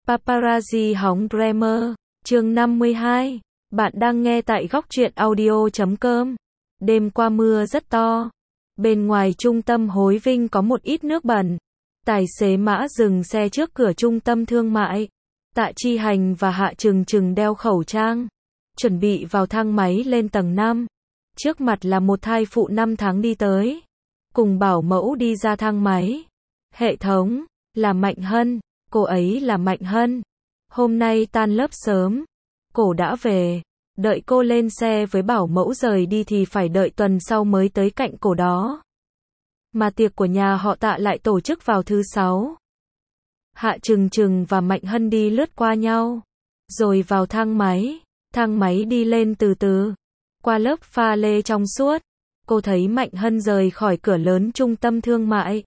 Paparazzi hóng Glamour, chương 52. Bạn đang nghe tại góc truyện audio.com. Đêm qua mưa rất to. Bên ngoài trung tâm Hối Vinh có một ít nước bẩn. Tài xế Mã dừng xe trước cửa trung tâm thương mại. Tạ Chi Hành và Hạ Trừng Trừng đeo khẩu trang, chuẩn bị vào thang máy lên tầng 5. Trước mặt là một thai phụ 5 tháng đi tới, cùng bảo mẫu đi ra thang máy. Hệ thống, là Mạnh Hân, cô ấy là Mạnh Hân. Hôm nay tan lớp sớm, cô đã về. Đợi cô lên xe với bảo mẫu rời đi thì phải đợi tuần sau mới tới cạnh cô đó. Mà tiệc của nhà họ Tạ lại tổ chức vào thứ 6. Hạ Trừng Trừng và Mạnh Hân đi lướt qua nhau, rồi vào thang máy. Thang máy đi lên từ từ, qua lớp pha lê trong suốt. Cô thấy Mạnh Hân rời khỏi cửa lớn trung tâm thương mại.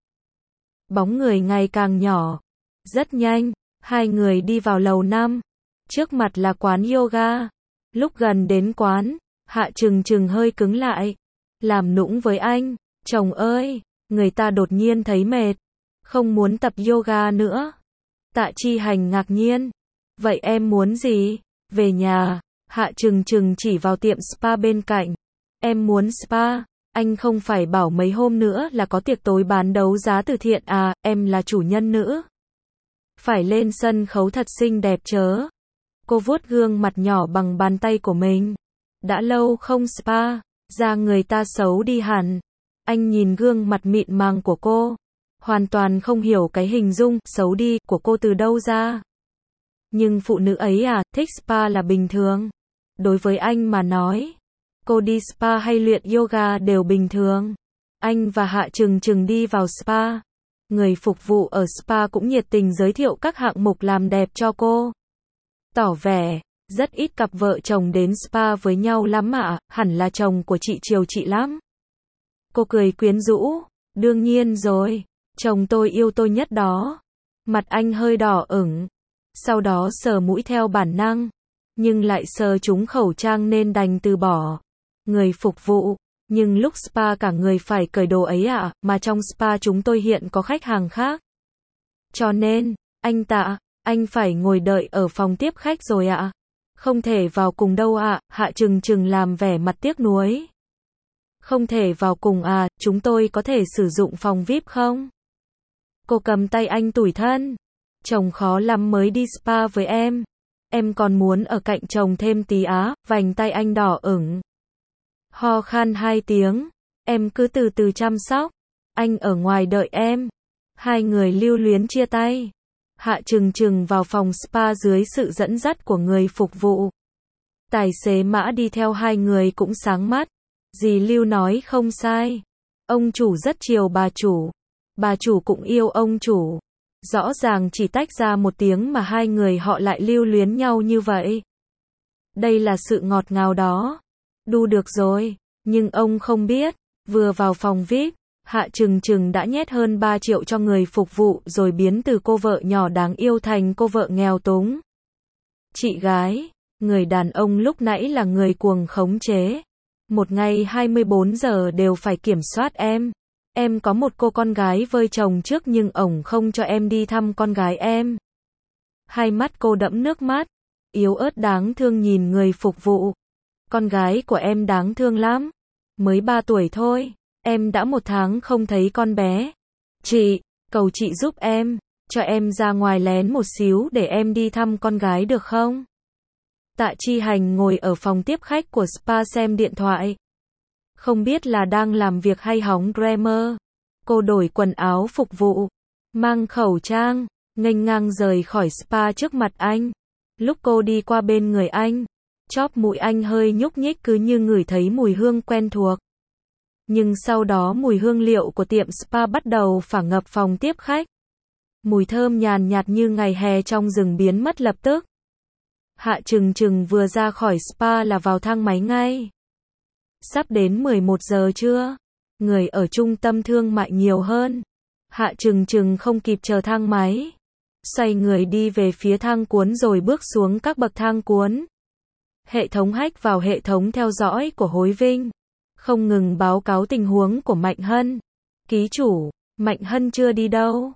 Bóng người ngày càng nhỏ. Rất nhanh, hai người đi vào lầu 5. Trước mặt là quán yoga. Lúc gần đến quán, Hạ Trừng Trừng hơi cứng lại. Làm nũng với anh, chồng ơi, người ta đột nhiên thấy mệt, không muốn tập yoga nữa. Tạ Chi Hành ngạc nhiên. Vậy em muốn gì? Về nhà. Hạ Trừng Trừng chỉ vào tiệm spa bên cạnh. Em muốn spa. Anh không phải bảo mấy hôm nữa là có tiệc tối bán đấu giá từ thiện à, em là chủ nhân nữ. Phải lên sân khấu thật xinh đẹp chớ. Cô vuốt gương mặt nhỏ bằng bàn tay của mình. Đã lâu không spa, da người ta xấu đi hẳn. Anh nhìn gương mặt mịn màng của cô, hoàn toàn không hiểu cái hình dung xấu đi của cô từ đâu ra. Nhưng phụ nữ ấy à, thích spa là bình thường. Đối với anh mà nói, cô đi spa hay luyện yoga đều bình thường. Anh và Hạ Trừng Trừng đi vào spa. Người phục vụ ở spa cũng nhiệt tình giới thiệu các hạng mục làm đẹp cho cô. Tỏ vẻ, rất ít cặp vợ chồng đến spa với nhau lắm ạ, hẳn là chồng của chị chiều chị lắm. Cô cười quyến rũ, đương nhiên rồi, chồng tôi yêu tôi nhất đó. Mặt anh hơi đỏ ửng, sau đó sờ mũi theo bản năng, nhưng lại sờ trúng khẩu trang nên đành từ bỏ. Người phục vụ, nhưng lúc spa cả người phải cởi đồ ấy ạ, mà trong spa chúng tôi hiện có khách hàng khác. Cho nên, anh Tạ, anh phải ngồi đợi ở phòng tiếp khách rồi ạ. Không thể vào cùng đâu ạ, Hạ Trừng Trừng làm vẻ mặt tiếc nuối. Không thể vào cùng à, chúng tôi có thể sử dụng phòng VIP không? Cô cầm tay anh tủi thân. Chồng khó lắm mới đi spa với em. Em còn muốn ở cạnh chồng thêm tí á, vành tay anh đỏ ửng. Ho khan 2 tiếng. Em cứ từ từ chăm sóc. Anh ở ngoài đợi em. Hai người lưu luyến chia tay. Hạ Trừng Trừng vào phòng spa dưới sự dẫn dắt của người phục vụ. Tài xế Mã đi theo hai người cũng sáng mắt. Dì Lưu nói không sai. Ông chủ rất chiều bà chủ cũng yêu ông chủ. Rõ ràng chỉ tách ra một tiếng mà hai người họ lại lưu luyến nhau như vậy. Đây là sự ngọt ngào đó. Đu được rồi, nhưng ông không biết, vừa vào phòng VIP, Hạ Trừng Trừng đã nhét hơn 3 triệu cho người phục vụ rồi biến từ cô vợ nhỏ đáng yêu thành cô vợ nghèo túng. Chị gái, người đàn ông lúc nãy là người cuồng khống chế. Một ngày 24 giờ đều phải kiểm soát em. Em có một cô con gái với chồng trước nhưng ổng không cho em đi thăm con gái em. Hai mắt cô đẫm nước mắt, yếu ớt đáng thương nhìn người phục vụ. Con gái của em đáng thương lắm. Mới 3 tuổi thôi, em đã 1 tháng không thấy con bé. Chị, cầu chị giúp em, cho em ra ngoài lén một xíu để em đi thăm con gái được không? Tạ Chi Hành ngồi ở phòng tiếp khách của spa xem điện thoại. Không biết là đang làm việc hay hóng Glamour. Cô đổi quần áo phục vụ, mang khẩu trang, nghênh ngang rời khỏi spa trước mặt anh. Lúc cô đi qua bên người anh, chóp mũi anh hơi nhúc nhích cứ như ngửi thấy mùi hương quen thuộc. Nhưng sau đó mùi hương liệu của tiệm spa bắt đầu phả ngập phòng tiếp khách. Mùi thơm nhàn nhạt như ngày hè trong rừng biến mất lập tức. Hạ Trừng Trừng vừa ra khỏi spa là vào thang máy ngay. Sắp đến 11 giờ trưa, người ở trung tâm thương mại nhiều hơn. Hạ Trừng Trừng không kịp chờ thang máy, xoay người đi về phía thang cuốn rồi bước xuống các bậc thang cuốn. Hệ thống hack vào hệ thống theo dõi của Hối Vinh, không ngừng báo cáo tình huống của Mạnh Hân. Ký chủ, Mạnh Hân chưa đi đâu.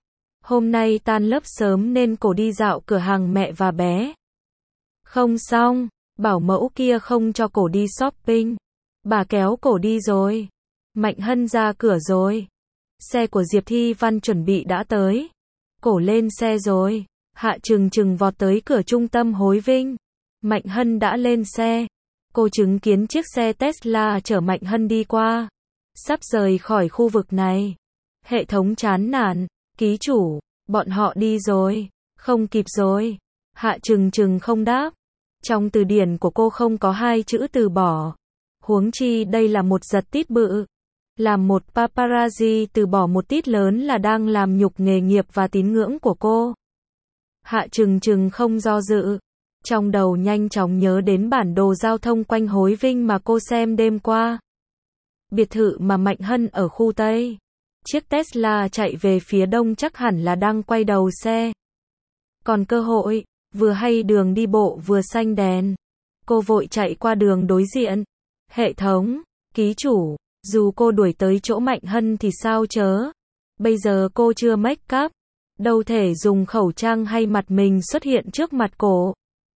Hôm nay tan lớp sớm nên cổ đi dạo cửa hàng mẹ và bé. Không xong, bảo mẫu kia không cho cổ đi shopping. Bà kéo cổ đi rồi. Mạnh Hân ra cửa rồi. Xe của Diệp Thi Văn chuẩn bị đã tới. Cổ lên xe rồi. Hạ Trừng Trừng vọt tới cửa trung tâm Hối Vinh. Mạnh Hân đã lên xe. Cô chứng kiến chiếc xe Tesla chở Mạnh Hân đi qua. Sắp rời khỏi khu vực này. Hệ thống chán nản. Ký chủ, bọn họ đi rồi. Không kịp rồi. Hạ Trừng Trừng không đáp. Trong từ điển của cô không có hai chữ từ bỏ. Huống chi đây là một giật tít bự. Làm một paparazzi từ bỏ một tít lớn là đang làm nhục nghề nghiệp và tín ngưỡng của cô. Hạ Trừng Trừng không do dự. Trong đầu nhanh chóng nhớ đến bản đồ giao thông quanh Hối Vinh mà cô xem đêm qua. Biệt thự mà Mạnh Hân ở khu Tây. Chiếc Tesla chạy về phía đông chắc hẳn là đang quay đầu xe. Còn cơ hội, vừa hay đường đi bộ vừa xanh đèn. Cô vội chạy qua đường đối diện. Hệ thống, ký chủ, dù cô đuổi tới chỗ Mạnh Hân thì sao chớ. Bây giờ cô chưa make up. Đâu thể dùng khẩu trang hay mặt mình xuất hiện trước mặt cổ.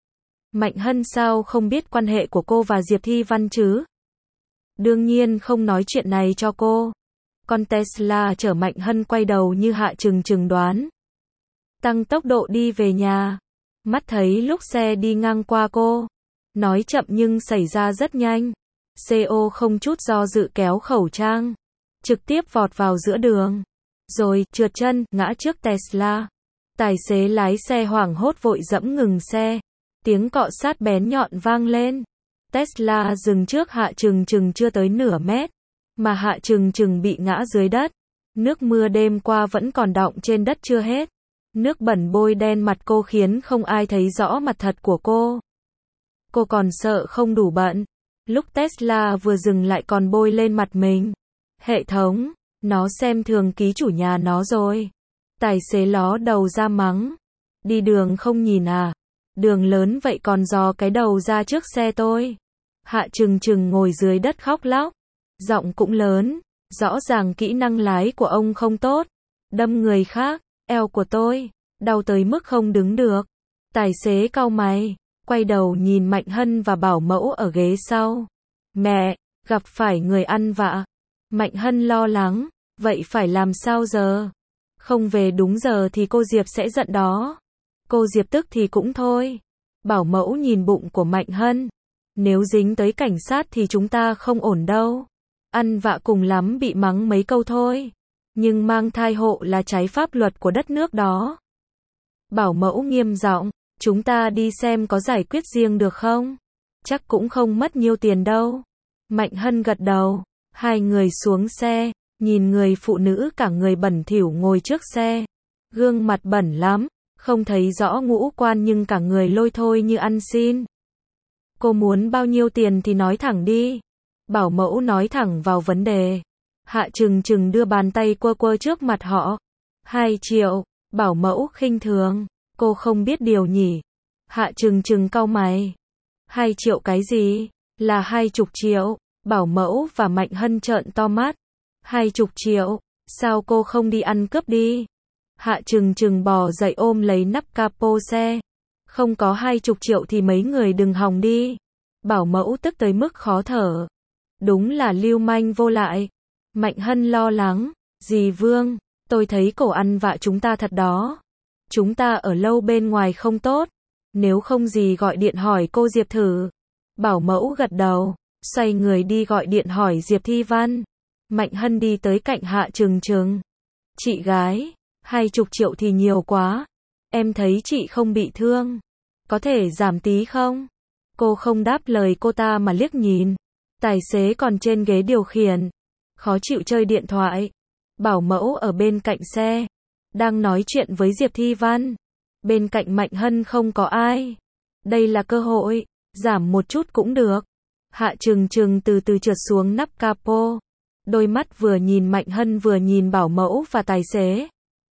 Mạnh Hân sao không biết quan hệ của cô và Diệp Thi Văn chứ? Đương nhiên không nói chuyện này cho cô. Con Tesla chở Mạnh Hân quay đầu như Hạ Trừng Trừng đoán. Tăng tốc độ đi về nhà. Mắt thấy lúc xe đi ngang qua cô. Nói chậm nhưng xảy ra rất nhanh. CO không chút do dự kéo khẩu trang. Trực tiếp vọt vào giữa đường. Rồi, trượt chân, ngã trước Tesla. Tài xế lái xe hoảng hốt vội dẫm ngừng xe. Tiếng cọ sát bén nhọn vang lên. Tesla dừng trước Hạ Trừng Trừng chưa tới nửa mét. Mà Hạ Trừng Trừng bị ngã dưới đất. Nước mưa đêm qua vẫn còn đọng trên đất chưa hết. Nước bẩn bôi đen mặt cô khiến không ai thấy rõ mặt thật của cô. Cô còn sợ không đủ bận. Lúc Tesla vừa dừng lại còn bôi lên mặt mình. Hệ thống, nó xem thường ký chủ nhà nó rồi. Tài xế ló đầu ra mắng. Đi đường không nhìn à? Đường lớn vậy còn dò cái đầu ra trước xe tôi. Hạ Trừng Trừng ngồi dưới đất khóc lóc. Giọng cũng lớn. Rõ ràng kỹ năng lái của ông không tốt. Đâm người khác. Eo của tôi. Đau tới mức không đứng được. Tài xế cau mày. Quay đầu nhìn Mạnh Hân và bảo mẫu ở ghế sau. Mẹ, gặp phải người ăn vạ. Mạnh Hân lo lắng. Vậy phải làm sao giờ? Không về đúng giờ thì cô Diệp sẽ giận đó. Cô Diệp tức thì cũng thôi. Bảo mẫu nhìn bụng của Mạnh Hân. Nếu dính tới cảnh sát thì chúng ta không ổn đâu. Ăn vạ cùng lắm bị mắng mấy câu thôi. Nhưng mang thai hộ là trái pháp luật của đất nước đó. Bảo mẫu nghiêm giọng. Chúng ta đi xem có giải quyết riêng được không? Chắc cũng không mất nhiêu tiền đâu. Mạnh Hân gật đầu. Hai người xuống xe. Nhìn người phụ nữ cả người bẩn thỉu ngồi trước xe. Gương mặt bẩn lắm. Không thấy rõ ngũ quan nhưng cả người lôi thôi như ăn xin. Cô muốn bao nhiêu tiền thì nói thẳng đi. Bảo mẫu nói thẳng vào vấn đề. Hạ Trừng Trừng đưa bàn tay quơ quơ trước mặt họ. 2 triệu. Bảo mẫu khinh thường. Cô không biết điều nhỉ. Hạ Trừng Trừng cau mày. 2 triệu cái gì? Là 20 triệu. Bảo mẫu và Mạnh Hân trợn to mắt. 20 triệu. Sao cô không đi ăn cướp đi? Hạ Trừng Trừng bò dậy ôm lấy nắp capo xe. Không có 20 triệu thì mấy người đừng hòng đi. Bảo mẫu tức tới mức khó thở. Đúng là lưu manh vô lại. Mạnh Hân lo lắng. Dì Vương, tôi thấy cổ ăn vạ chúng ta thật đó. Chúng ta ở lâu bên ngoài không tốt. Nếu không dì gọi điện hỏi cô Diệp thử. Bảo mẫu gật đầu. Xoay người đi gọi điện hỏi Diệp Thi Văn. Mạnh Hân đi tới cạnh Hạ Trừng Trừng. Chị gái, 20 triệu thì nhiều quá. Em thấy chị không bị thương. Có thể giảm tí không? Cô không đáp lời cô ta mà liếc nhìn. Tài xế còn trên ghế điều khiển. Khó chịu chơi điện thoại. Bảo mẫu ở bên cạnh xe. Đang nói chuyện với Diệp Thi Văn. Bên cạnh Mạnh Hân không có ai. Đây là cơ hội. Giảm một chút cũng được. Hạ Trừng Trừng từ từ trượt xuống nắp capo. Đôi mắt vừa nhìn Mạnh Hân vừa nhìn bảo mẫu và tài xế.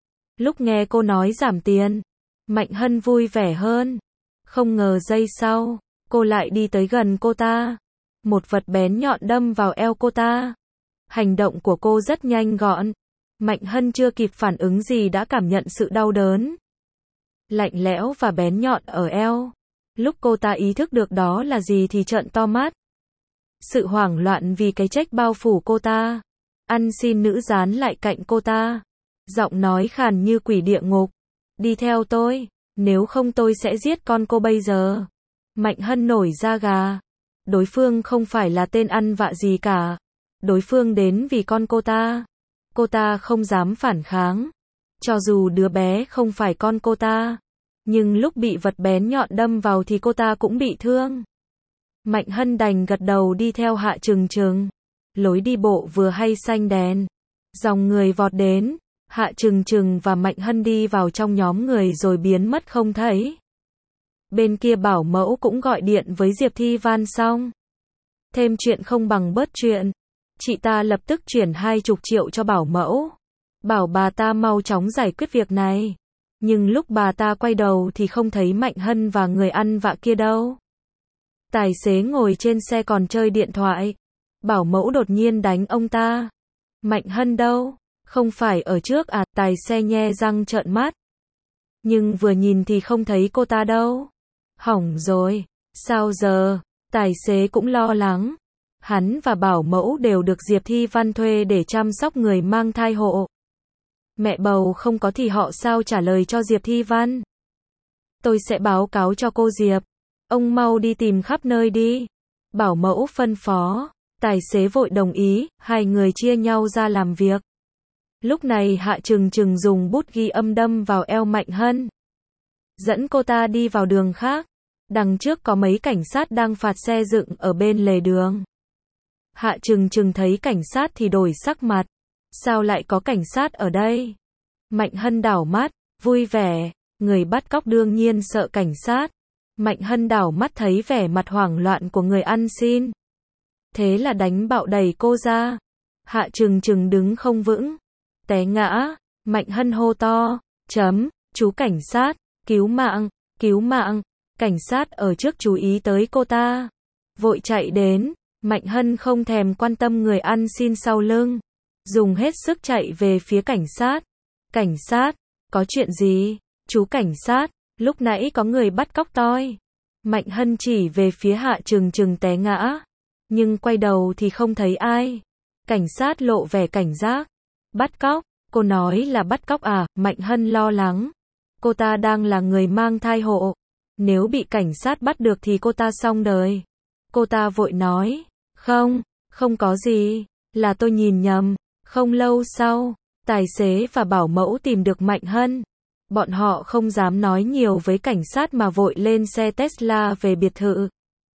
Lúc nghe cô nói giảm tiền, Mạnh Hân vui vẻ hơn. Không ngờ giây sau, cô lại đi tới gần cô ta. Một vật bén nhọn đâm vào eo cô ta. Hành động của cô rất nhanh gọn. Mạnh Hân chưa kịp phản ứng gì đã cảm nhận sự đau đớn lạnh lẽo và bén nhọn ở eo. Lúc cô ta ý thức được đó là gì thì trợn to mắt. Sự hoảng loạn vì cái trách bao phủ cô ta. Ăn xin nữ dán lại cạnh cô ta. Giọng nói khàn như quỷ địa ngục. Đi theo tôi, nếu không tôi sẽ giết con cô bây giờ. Mạnh Hân nổi da gà. Đối phương không phải là tên ăn vạ gì cả. Đối phương đến vì con cô ta. Cô ta không dám phản kháng. Cho dù đứa bé không phải con cô ta. Nhưng lúc bị vật bén nhọn đâm vào thì cô ta cũng bị thương. Mạnh Hân đành gật đầu đi theo Hạ Trừng Trừng. Lối đi bộ vừa hay xanh đèn. Dòng người vọt đến. Hạ Trừng Trừng và Mạnh Hân đi vào trong nhóm người rồi biến mất không thấy. Bên kia bảo mẫu cũng gọi điện với Diệp Thi Văn xong. Thêm chuyện không bằng bớt chuyện. Chị ta lập tức chuyển 20 triệu cho bảo mẫu. Bảo bà ta mau chóng giải quyết việc này. Nhưng lúc bà ta quay đầu thì không thấy Mạnh Hân và người ăn vạ kia đâu. Tài xế ngồi trên xe còn chơi điện thoại. Bảo mẫu đột nhiên đánh ông ta. Mạnh Hân đâu? Không phải ở trước à? Tài xe nhe răng trợn mắt. Nhưng vừa nhìn thì không thấy cô ta đâu. Hỏng rồi. Sao giờ? Tài xế cũng lo lắng. Hắn và bảo mẫu đều được Diệp Thi Văn thuê để chăm sóc người mang thai hộ. Mẹ bầu không có thì họ sao trả lời cho Diệp Thi Văn? Tôi sẽ báo cáo cho cô Diệp. Ông mau đi tìm khắp nơi đi. Bảo mẫu phân phó. Tài xế vội đồng ý, hai người chia nhau ra làm việc. Lúc này Hạ Trừng Trừng dùng bút ghi âm đâm vào eo Mạnh Hân. Dẫn cô ta đi vào đường khác. Đằng trước có mấy cảnh sát đang phạt xe dựng ở bên lề đường. Hạ Trừng Trừng thấy cảnh sát thì đổi sắc mặt. Sao lại có cảnh sát ở đây? Mạnh Hân đảo mắt, vui vẻ. Người bắt cóc đương nhiên sợ cảnh sát. Mạnh Hân đảo mắt thấy vẻ mặt hoảng loạn của người ăn xin. Thế là đánh bạo đẩy cô ra. Hạ Trừng Trừng đứng không vững. Té ngã. Mạnh Hân hô to. Chú cảnh sát. Cứu mạng. Cứu mạng. Cảnh sát ở trước chú ý tới cô ta. Vội chạy đến. Mạnh Hân không thèm quan tâm người ăn xin sau lưng. Dùng hết sức chạy về phía cảnh sát. Cảnh sát. Có chuyện gì? Chú cảnh sát. Lúc nãy có người bắt cóc tôi. Mạnh Hân chỉ về phía Hạ Trừng Trừng té ngã. Nhưng quay đầu thì không thấy ai. Cảnh sát lộ vẻ cảnh giác. Bắt cóc? Cô nói là bắt cóc à? Mạnh Hân lo lắng. Cô ta đang là người mang thai hộ. Nếu bị cảnh sát bắt được thì cô ta xong đời. Cô ta vội nói. Không có gì. Là tôi nhìn nhầm. Không lâu sau, tài xế và bảo mẫu tìm được Mạnh Hân. Bọn họ không dám nói nhiều với cảnh sát mà vội lên xe Tesla về biệt thự.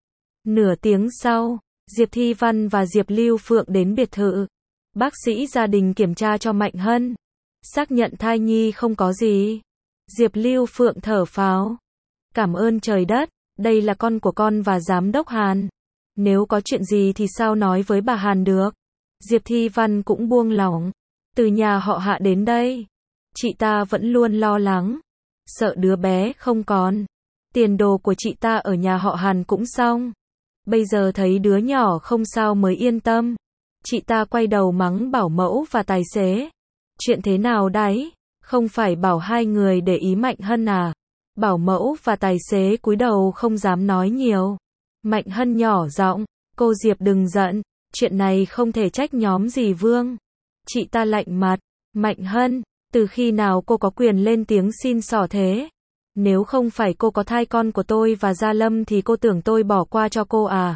Nửa tiếng sau, Diệp Thi Văn và Diệp Lưu Phượng đến biệt thự. Bác sĩ gia đình kiểm tra cho Mạnh Hân. Xác nhận thai nhi không có gì. Diệp Lưu Phượng thở phào. Cảm ơn trời đất, đây là con của con và giám đốc Hàn. Nếu có chuyện gì thì sao nói với bà Hàn được. Diệp Thi Văn cũng buông lỏng. Từ nhà họ Hạ đến đây, chị ta vẫn luôn lo lắng. Sợ đứa bé không còn. Tiền đồ của chị ta ở nhà họ Hàn cũng xong. Bây giờ thấy đứa nhỏ không sao mới yên tâm. Chị ta quay đầu mắng bảo mẫu và tài xế. Chuyện thế nào đấy? Không phải bảo hai người để ý Mạnh Hân à? Bảo mẫu và tài xế cúi đầu không dám nói nhiều. Mạnh Hân nhỏ giọng. Cô Diệp đừng giận. Chuyện này không thể trách nhóm dì Vương. Chị ta lạnh mặt. Mạnh Hân, từ khi nào cô có quyền lên tiếng xin xỏ thế? Nếu không phải cô có thai con của tôi và Gia Lâm thì cô tưởng tôi bỏ qua cho cô à?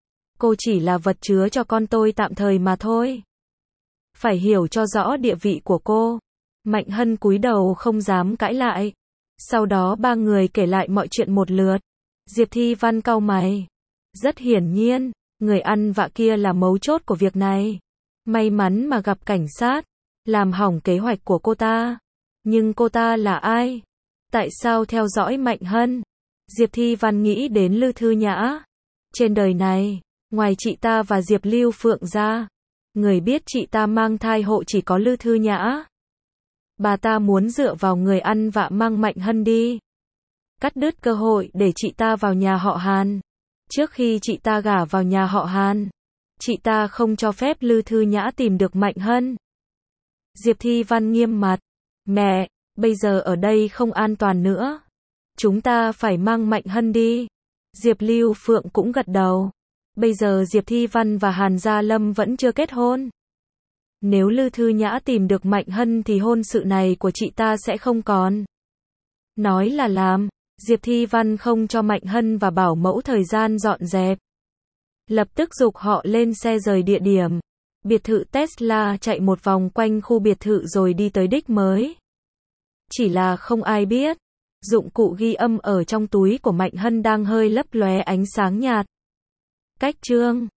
Cô chỉ là vật chứa cho con tôi tạm thời mà thôi. Phải hiểu cho rõ địa vị của cô. Mạnh Hân cúi đầu không dám cãi lại. Sau đó ba người kể lại mọi chuyện một lượt. Diệp Thi Văn cau mày. Rất hiển nhiên, người ăn vạ kia là mấu chốt của việc này. May mắn mà gặp cảnh sát, làm hỏng kế hoạch của cô ta. Nhưng cô ta là ai? Tại sao theo dõi Mạnh Hân? Diệp Thi Văn nghĩ đến Lư Thư Nhã. Trên đời này, ngoài chị ta và Diệp Lưu Phượng ra, người biết chị ta mang thai hộ chỉ có Lư Thư Nhã. Bà ta muốn dựa vào người ăn vạ mang Mạnh Hân đi. Cắt đứt cơ hội để chị ta vào nhà họ Hàn. Trước khi chị ta gả vào nhà họ Hàn, chị ta không cho phép Lư Thư Nhã tìm được Mạnh Hân. Diệp Thi Văn nghiêm mặt. Mẹ, bây giờ ở đây không an toàn nữa. Chúng ta phải mang Mạnh Hân đi. Diệp Lưu Phượng cũng gật đầu. Bây giờ Diệp Thi Văn và Hàn Gia Lâm vẫn chưa kết hôn. Nếu Lư Thư Nhã tìm được Mạnh Hân thì hôn sự này của chị ta sẽ không còn. Nói là làm, Diệp Thi Văn không cho Mạnh Hân và bảo mẫu thời gian dọn dẹp. Lập tức giục họ lên xe rời địa điểm. Biệt thự Tesla chạy một vòng quanh khu biệt thự rồi đi tới đích mới. Chỉ là không ai biết, dụng cụ ghi âm ở trong túi của Mạnh Hân đang hơi lấp lóe ánh sáng nhạt. Cách chương